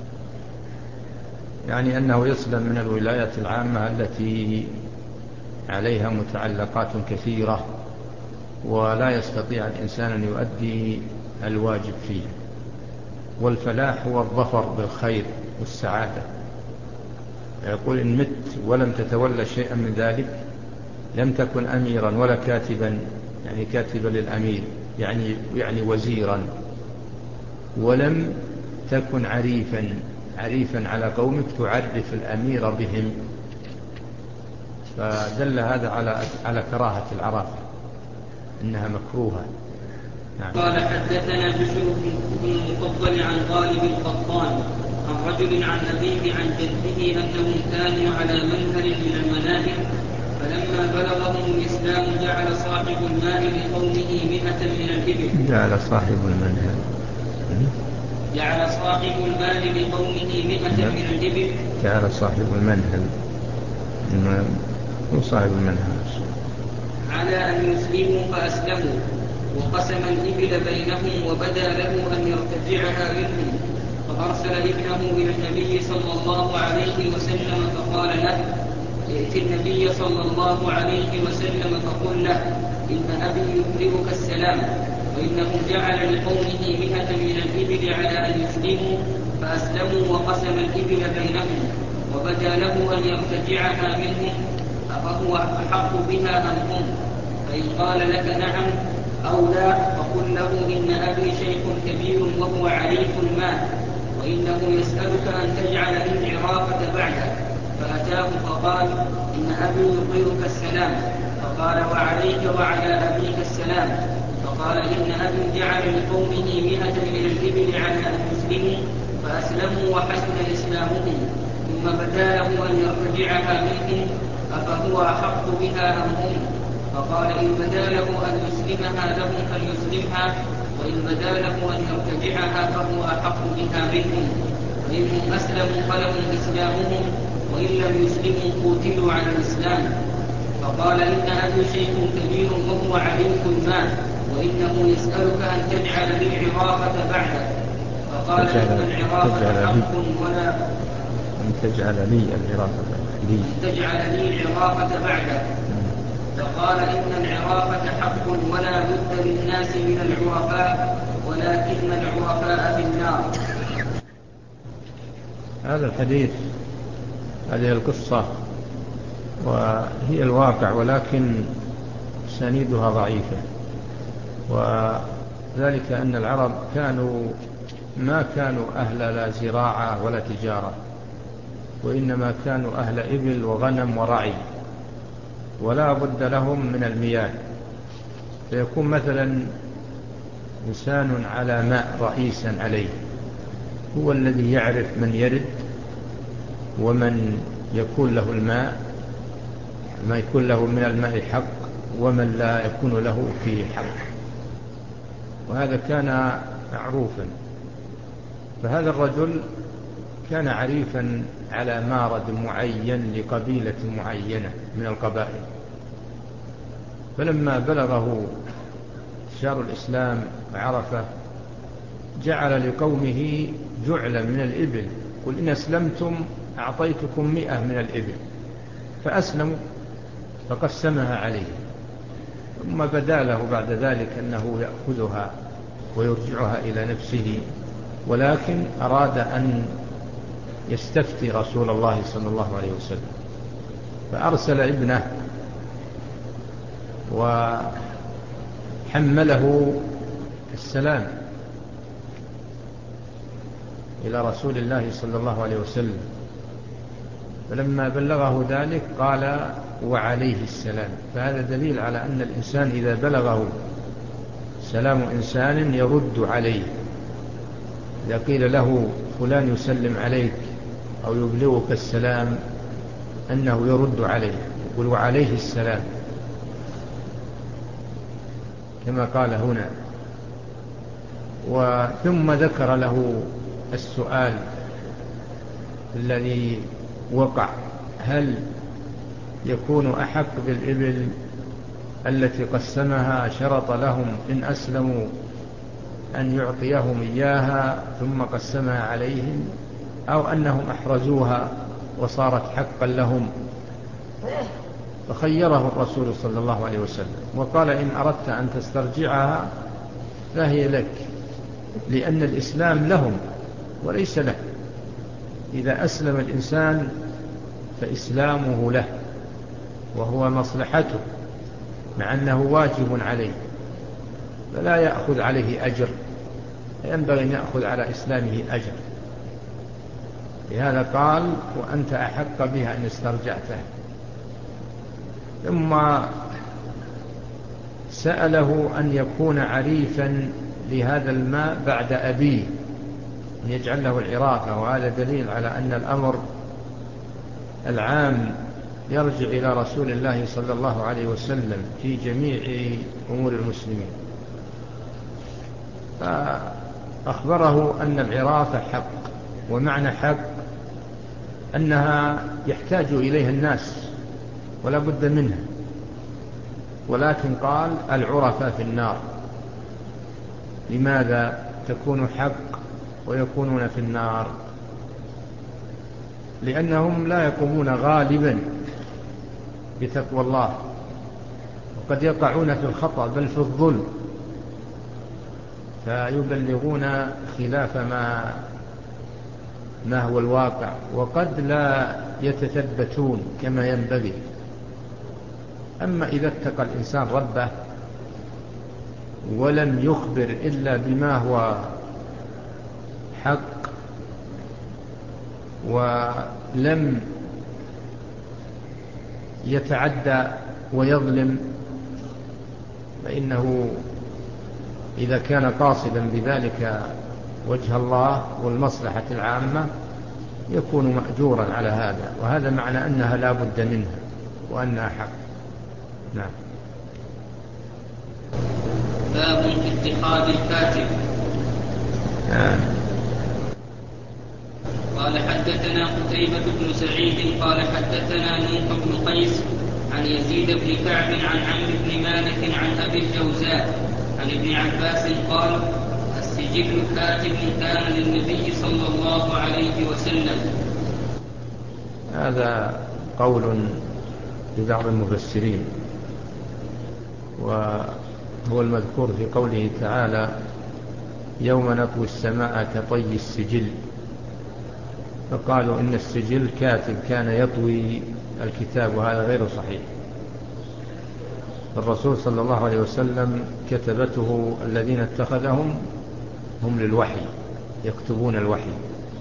يعني أنه يسلم من الولاية العامة التي عليها متعلقات كثيرة، ولا يستطيع الإنسان أن يؤدي الواجب فيه. والفلاح هو الظفر بالخير والسعادة. يقول: إن مت ولم تتولى شيئا من ذلك، لم تكن أميرا ولا كاتبا، يعني كاتبا للأمير، يعني, يعني وزيرا، ولم تكن عريفا عريفا على قومك تعرف الأمير بهم. فدل هذا على على كراهة العرافة، إنها مكروهة. نعم. قال حدثنا بشر بن المفضل عن غالب القطان عن رجل عن أبيه عن جده أنهم كانوا على منهل من المناهل، فلما بلغهم الإسلام جعل صاحب المال لقومه مئة من الإبل. جعل صاحب المنهل جعل صاحب المال لقومه مئة من الإبل. جعل صاحب المنهل هو صاحب المنهل على أن يسلموا فأسلموا، وقسم الإبل بينهم، وبدا له أن يرتجعها منهم، فأرسل ابنه إلى النبي صلى الله عليه وسلم فقال له: ائت النبي صلى الله عليه وسلم فقل له: إن أبي يقرئك السلام، وإنه جعل لقومه مئة من الإبل على أن يسلموا فأسلموا، وقسم الإبل بينهم، وبدا له أن يرتجعها منهم، أفهو أحق بها أم هم؟ فإن قال لك نعم أو لا فقل له: إن أبي شيخ كبير وهو عريف المال، وإنه يسألك أن تجعل لي العرافة بعده. فأتاه فقال: إن أبي يقرئك السلام. فقال: وعليك وعلى أبيك السلام. فقال: إن أبي جعل لقومه مئة من الإبل على أن يسلموا فأسلموا وحسن إسلامهم، ثم بدا له أن يرتجعها منهم، أفهو أحق بها أم هم؟ فقال: إن بدا له أن يسلمها لهم فليسلمها، وإن بدا له أن يرتجعها فهو أحق بها منهم، فإنهم أسلموا فلهم إسلامهم، وإن لم يسلموا قوتلوا على الإسلام. فقال: إن أبي شيخ كبير وهو عريف المال، وإنه يسألك أن تجعل لي العرافة بعده. فقال: إن العرافة حق ولا أن تجعل لي العرافة لي أن تجعل لي العرافة بعده. فقال: إن العرافة حق ولا بد للناس من العرفاء، ولكن العرفاء في النار. هذا الحديث، هذه القصة وهي الواقع، ولكن سنيدها ضعيفة، وذلك أن العرب كانوا ما كانوا أهل لا زراعة ولا تجارة، وإنما كانوا أهل إبل وغنم ورعي، ولا بد لهم من المياه. فيكون مثلا إنسان على ماء رئيسا عليه، هو الذي يعرف من يرد ومن يكون له الماء، ما يكون له من الماء حق ومن لا يكون له فيه حق، وهذا كان معروفا. فهذا الرجل كان عريفا على مارد معين لقبيلة معينة من القبائل، فلما بلغه شار الإسلام وعرفه جعل لقومه جعل من الإبل، قل إن أسلمتم أعطيتكم مئة من الإبل، فأسلموا فقسمها عليه. ثم بدا له بعد ذلك أنه يأخذها ويرجعها إلى نفسه، ولكن أراد أن يستفتي رسول الله صلى الله عليه وسلم، فأرسل ابنه وحمله السلام إلى رسول الله صلى الله عليه وسلم. فلما بلغه ذلك قال وعليه السلام. فهذا دليل على أن الإنسان إذا بلغه سلام إنسان يرد عليه. إذا قيل له فلان يسلم عليك أو يبلغك السلام أنه يرد عليه، يقول وعليه السلام كما قال هنا. وثم ذكر له السؤال الذي وقع: هل يكون أحق بالإبل التي قسمها شرط لهم إن أسلموا أن يعطيهم إياها ثم قسمها عليهم، أو أنهم أحرزوها وصارت حقا لهم؟ فخيره الرسول صلى الله عليه وسلم وقال: إن أردت أن تسترجعها فهي لك، لأن الإسلام لهم وليس له. إذا أسلم الإنسان فإسلامه له وهو مصلحته، مع أنه واجب عليه، فلا يأخذ عليه أجر، ينبغي أن يأخذ على إسلامه أجر. لهذا قال: وأنت أحق بها إن استرجعتها. ثم سأله أن يكون عريفا لهذا الماء بعد أبيه، أن يجعل له العرافة، وهذا دليل على أن الأمر العام يرجع إلى رسول الله صلى الله عليه وسلم في جميع أمور المسلمين. فأخبره أن العرافة حق، ومعنى حق أنها يحتاج إليها الناس ولا بد منها، ولكن قال: العرفة في النار. لماذا تكون حق ويكونون في النار؟ لأنهم لا يقومون غالبا بتقوى الله، وقد يقعون في الخطأ بل في الظلم، فيبلغون خلاف ما ما هو الواقع، وقد لا يتثبتون كما ينبغي. أما إذا اتقى الإنسان ربه ولم يخبر إلا بما هو حق، ولم يتعدى ويظلم، فإنه إذا كان قاصدا بذلك وجه الله والمصلحة العامة يكون مأجورا على هذا، وهذا معنى أنها لا بد منها وأنها حق. نعم. باب في اتخاذ الكاتب. نعم. قال حدثنا قتيبة بن سعيد قال حدثنا نوح بن قيس عن يزيد بن كعب عن عمرو بن مالك عن أبي الجوزاء عن ابن عباس قال: السجل كاتب كان للنبي صلى الله عليه وسلم. هذا قول لبعض المفسرين، وهو المذكور في قوله تعالى: يوم نطوي السماء كطي السجل. فقالوا إن السجل كاتب كان يطوي الكتاب، وهذا غير صحيح. الرسول صلى الله عليه وسلم كتبته الذين اتخذهم هم للوحي، يكتبون الوحي،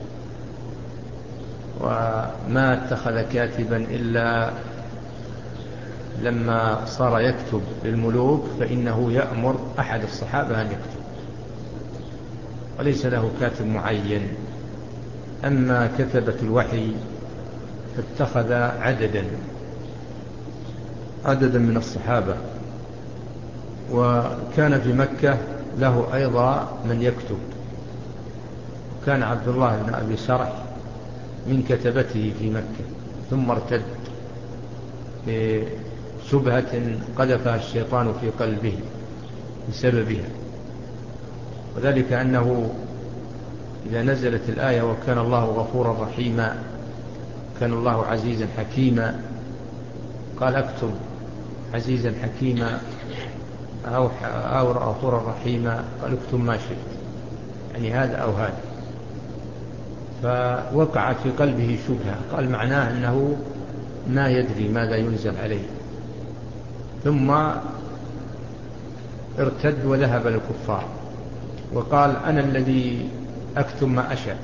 وما اتخذ كاتبا إلا لما صار يكتب للملوك فإنه يأمر أحد الصحابة أن يكتب، وليس له كاتب معين. أما كتبة الوحي فاتخذ عددا عددا من الصحابة، وكان في مكة له أيضا من يكتب، كان عبد الله بن أبي سرح من كتبته في مكة، ثم ارتد بشبهة قذفها الشيطان في قلبه بسببها، وذلك أنه إذا نزلت الآية وكان الله غفورا رحيما، كان الله عزيزا حكيما، قال اكتب عزيزا حكيما أو, أو غفورا رحيما، قال اكتب ما شئت، يعني هذا أو هذا. فوقع في قلبه شبهة، قال معناه أنه ما يدري ماذا ينزل عليه، ثم ارتد وذهب للكفار وقال أنا الذي أكتب ما أشاء،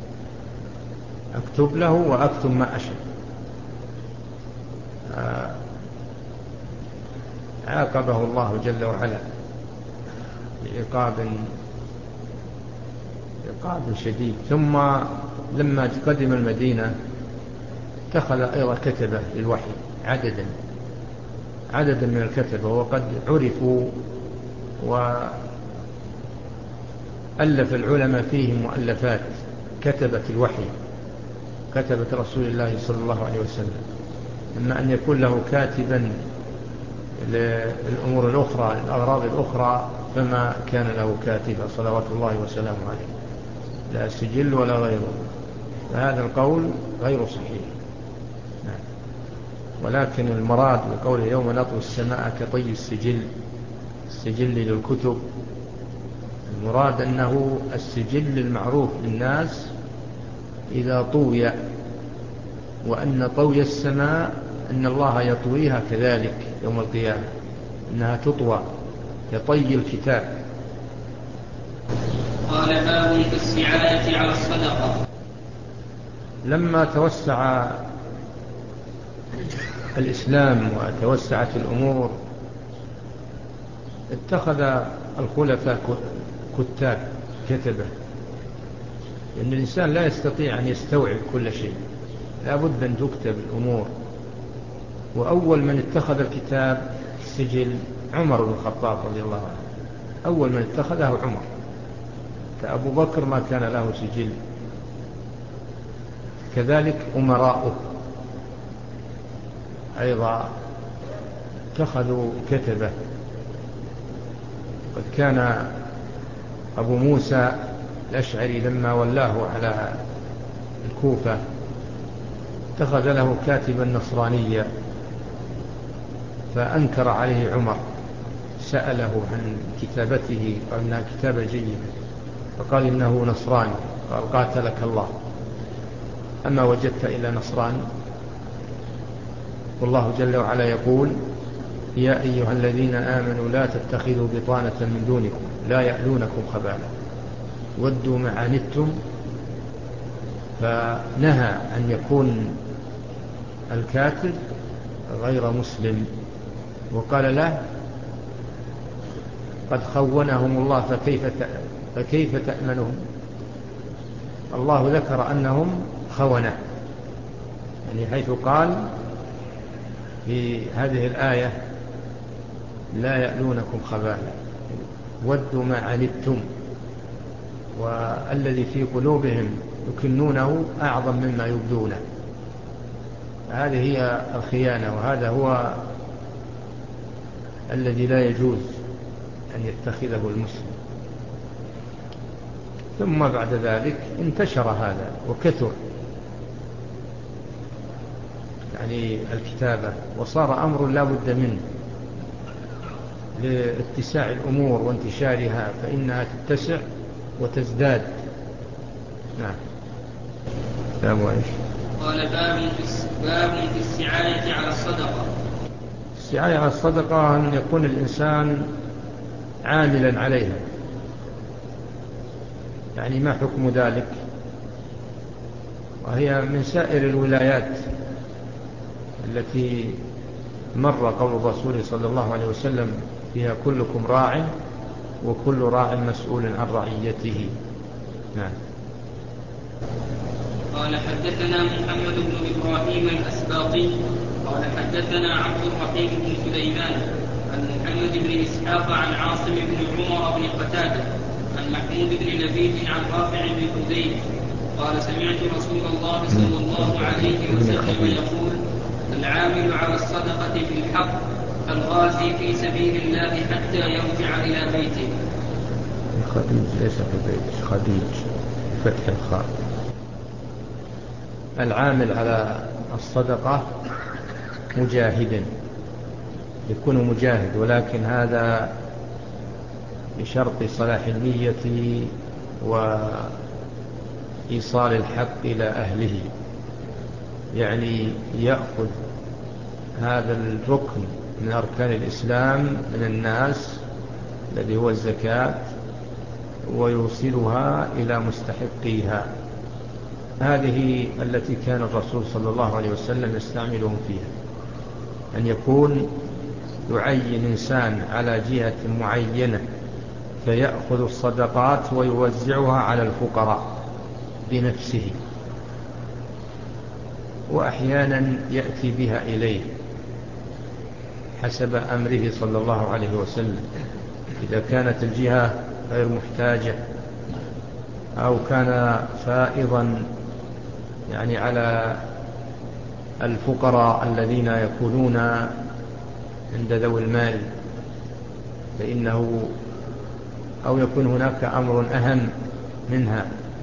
أكتب له وأكتب ما أشاء. عاقبه الله جل وعلا بعقاب عقاب شديد. ثم لما قدم المدينة اتخذ أيضا كتبة للوحي عددا عددا من الكتبة، وقد عرفوا وألف العلماء فيهم مؤلفات كتبة الوحي، كتبة رسول الله صلى الله عليه وسلم. أما أن يكون له كاتبا للأمور الأخرى الأغراض الأخرى فما كان له كاتبا صلوات الله وسلامه عليه، لا سجل ولا غيره، فهذا القول غير صحيح. نعم. ولكن المراد بقوله يوم نطوي السماء كطي السجل، السجل للكتب، المراد أنه السجل المعروف للناس إذا طوي، وأن طوي السماء أن الله يطويها كذلك يوم القيامة، أنها تطوى كطي الكتاب. قال باب في السعاية على الصدقة. لما توسع الإسلام وتوسعت الأمور اتخذ الخلفاء كتاب كتبة، لأن الإنسان لا يستطيع أن يستوعب كل شيء، لا بد أن تكتب الأمور. وأول من اتخذ الكتاب السجل عمر بن الخطاب رضي الله عنه، أول من اتخذه عمر، فأبو بكر ما كان له سجل، كذلك أمراؤه أيضا اتخذوا كتبة. قد كان أبو موسى الأشعري لما ولاه على الكوفة اتخذ له كاتبا نصرانيا، فأنكر عليه عمر، سأله عن كتابته قال إنها كتابة جيدة، فقال إنه نصراني، قال قاتلك الله، أما وجدت إلى نصراني؟ والله جل وعلا يقول يا أيها الذين آمنوا لا تتخذوا بطانة من دونكم لا يألونكم خبالا ودوا ما عنتم، فنهى أن يكون الكاتب غير مسلم، وقال له قد خونهم الله فكيف فكيف تأمنهم. الله ذكر أنهم خونة، يعني حيث قال في هذه الآية لا يألونكم خبالا ودوا ما عنتم، والذي في قلوبهم يكنونه أعظم مما يبدونه. هذه هي الخيانة، وهذا هو الذي لا يجوز أن يتخذه المسلم. ثم بعد ذلك انتشر هذا وكثر يعني الكتابة، وصار أمر لا بد منه لاتساع الأمور وانتشارها، فإنها تتسع وتزداد. نعم. قال باب في باب في السعاية على الصدقة. السعاية على الصدقة أن يكون الإنسان عاملا عليها. يعني ما حكم ذلك؟ وهي من سائر الولايات التي مر قول الرسول صلى الله عليه وسلم فيها كلكم راع وكل راع مسؤول عن رعيته. نعم. قال حدثنا محمد بن إبراهيم الأسباطي قال حدثنا عبد الرحيم بن سليمان عن محمد بن إسحاق عن عاصم بن عمر بن قتادة عن محمود بن لبيد عن رافع بن خديج قال سمعت رسول الله صلى الله عليه وسلم يقول العامل على الصدقة في الحق الغازي في سبيل الله حتى يرجع إلى بيته. خديج ليس في بيت، خديج فتح الخاء. العامل على الصدقة مجاهدا، يكون مجاهد، ولكن هذا بشرط صلاح النية وإيصال الحق إلى أهله. يعني يأخذ هذا الركن من أركان الإسلام من الناس الذي هو الزكاة ويوصلها إلى مستحقيها. هذه التي كان الرسول صلى الله عليه وسلم يستعملهم فيها، أن يكون يعين إنسان على جهة معينة فيأخذ الصدقات ويوزعها على الفقراء بنفسه، وأحيانا يأتي بها إليه حسب أمره صلى الله عليه وسلم. إذا كانت الجهة غير محتاجة أو كان فائضا يعني على الفقراء الذين يكونون عند ذوي المال فإنه أو يكون هناك أمر أهم منها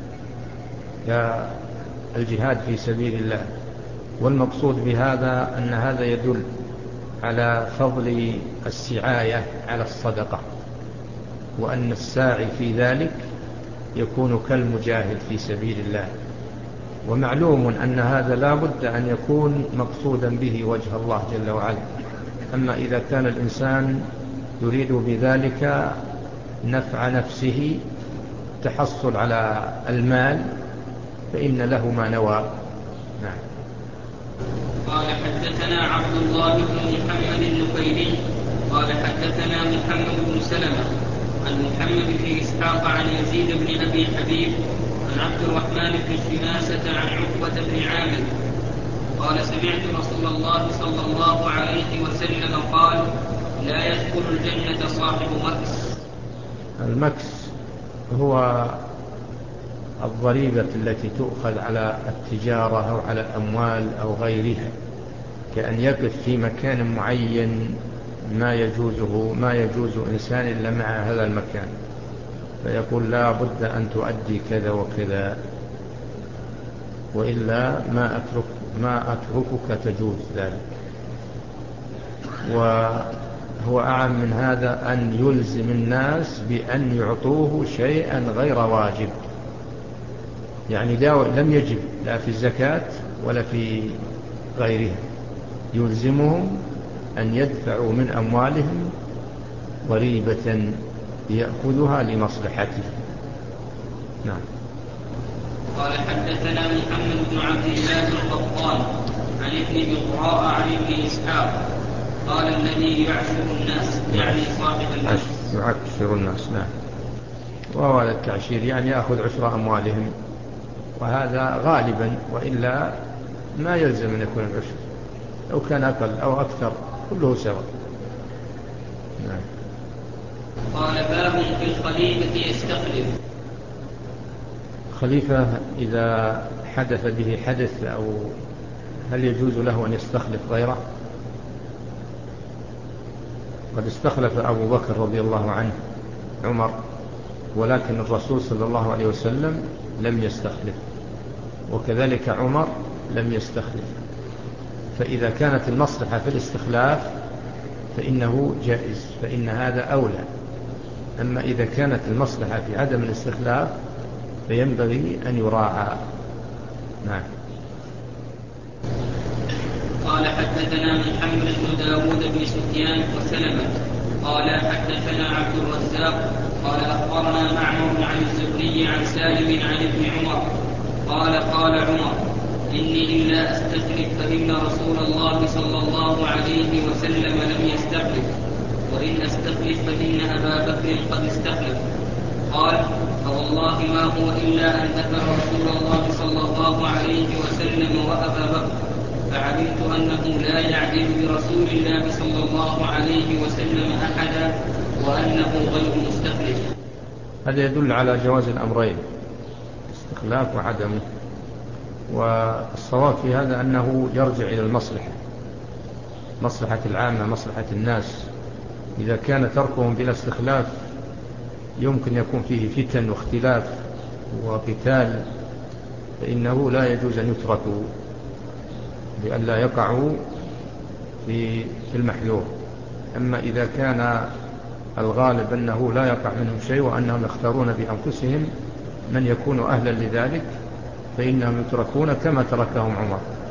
كالجهاد في سبيل الله. والمقصود بهذا أن هذا يدل على فضل السعاية على الصدقة، وأن الساعي في ذلك يكون كالمجاهد في سبيل الله. ومعلوم أن هذا لا بد أن يكون مقصودا به وجه الله جل وعلا. أما إذا كان الإنسان يريد بذلك نفع نفسه تحصل على المال فإن له ما نوى. نعم. قال حدثنا عبد الله بن محمد النفيلي قال حدثنا محمد بن سلمة عن محمد بن إسحاق عن يزيد بن أبي حبيب عن عبد الرحمن بن شماسة عن عقبة بن عامر قال سمعت رسول الله صلى الله عليه وسلم قال لا يدخل الجنة صاحب مكس. المكس هو الضريبة التي تؤخذ على التجارة أو على الأموال أو غيرها، كأن يقف في مكان معين ما يجوزه ما يجوز إنسان إلا مع هذا المكان، فيقول لا بد أن تؤدي كذا وكذا وإلا ما أترك ما أتركك تجوز ذلك. وهو أعم من هذا أن يلزم الناس بأن يعطوه شيئا غير واجب، يعني لم يجب لا في الزكاة ولا في غيرها، يلزمهم أن يدفعوا من أموالهم ضريبة يأخذها لمصلحته. نعم. قال حدثنا محمد بن عبد الله القطان عن ابن بغراء عن ابن إسحاق قال الذي يعشر الناس يعني صاحب المال يعشر الناس. نعم. وهو التعشير يعني يأخذ عشر أموالهم، وهذا غالبا، وإلا ما يلزم أن يكون العشر، لو كان أقل أو أكثر كله سواء. نعم. قال باب في الخليفة يستخلف. خليفة إذا حدث به حدث أو هل يجوز له أن يستخلف غيره؟ قد استخلف أبو بكر رضي الله عنه عمر، ولكن الرسول صلى الله عليه وسلم لم يستخلف، وكذلك عمر لم يستخلف. فإذا كانت المصلحة في الاستخلاف فإنه جائز، فإن هذا أولى. أما إذا كانت المصلحة في عدم الاستخلاف فينبغي أن يراعى. نعم. قال قال حدثنا محمد بن داود بن سفيان وسلمة قال حدثنا عبد الرزاق قال أخبرنا معمر عن الزهري عن سالم عن ابن عمر قال قال عمر إني إلا أستخلف فإن رسول الله صلى الله عليه وسلم لم يستخلف وإن أستخلف فإن أبا بكر قد استخلف. قال فوالله ما هو إلا أن ذكر رسول الله صلى الله عليه وسلم وأبا بكر فعلمت أنه لا يعدل برسول الله صلى الله عليه وسلم أحدا وأنه غير مستخلف. هذا يدل على جواز الأمرين استخلاف وعدمه، والصواب في هذا أنه يرجع إلى المصلحة، مصلحة العامة، مصلحة الناس. إذا كان تركهم بلا استخلاف يمكن يكون فيه فتن واختلاف وقتال فإنه لا يجوز أن يتركوا لئلا يقعوا في المحذور. أما إذا كان الغالب أنه لا يقع منهم شيء وأنهم يختارون بأنفسهم من يكون أهلا لذلك فإنهم يتركون كما تركهم عمر.